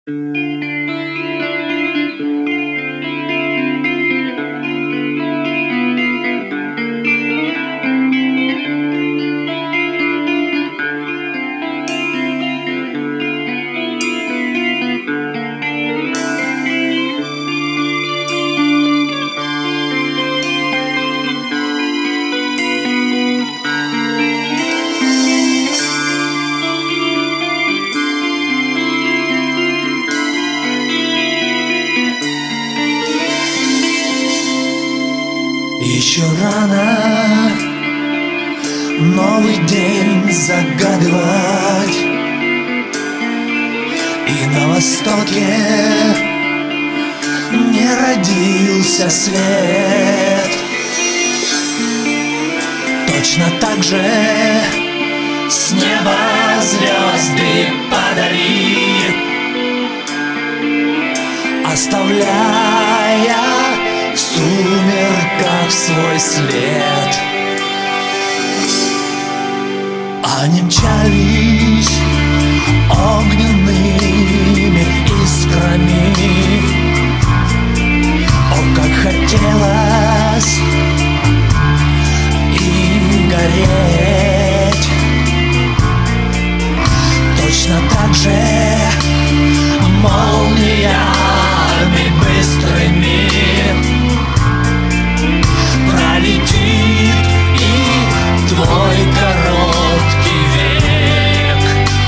Еще рано новый день загадывать, и на востоке не родился свет. Точно так же с неба звезды падали, оставляя в сумерках свой след. Они мчались огненными искрами. О, как хотелось им гореть. Точно так же молниями быстрыми пролетит и твой короткий век.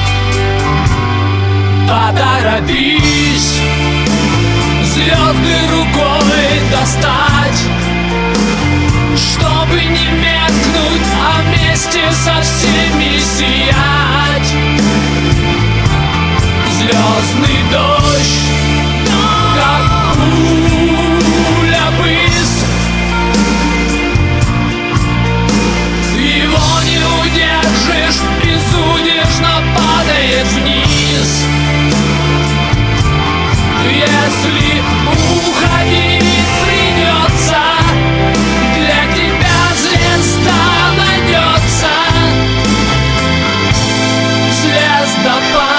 Поторопись звезды рукой достать, чтобы не меркнуть, а вместе со всеми сиять. Звездный дождь, как пуля быстр, его не удержишь, безудержно падает вниз. Если уходить придется, для тебя звезда найдется. Звездопад.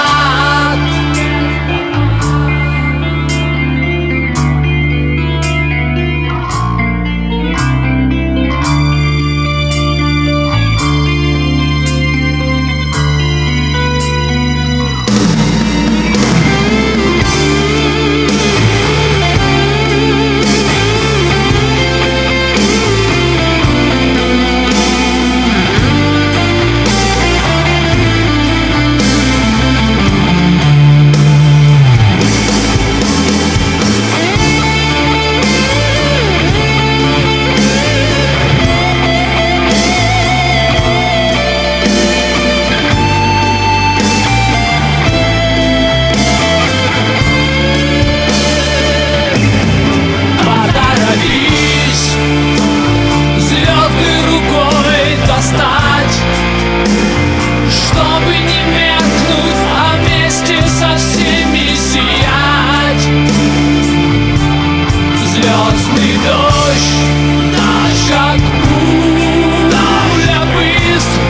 Чтобы не меркнуть, а вместе со всеми сиять. Звездный дождь наш, как пуля быстр.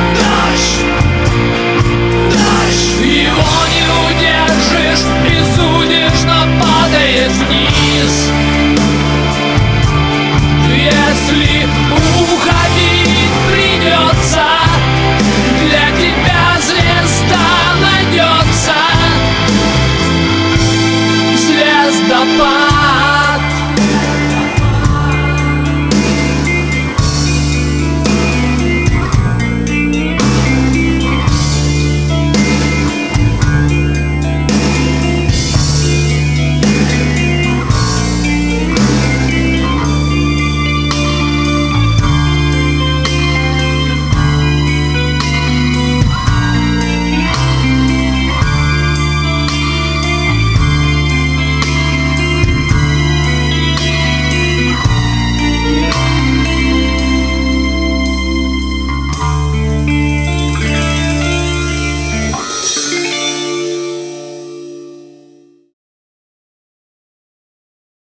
Дождь, его не удержишь, безудержно падает вниз. Если уходить придется, для тебя звезда найдется. Звездопад.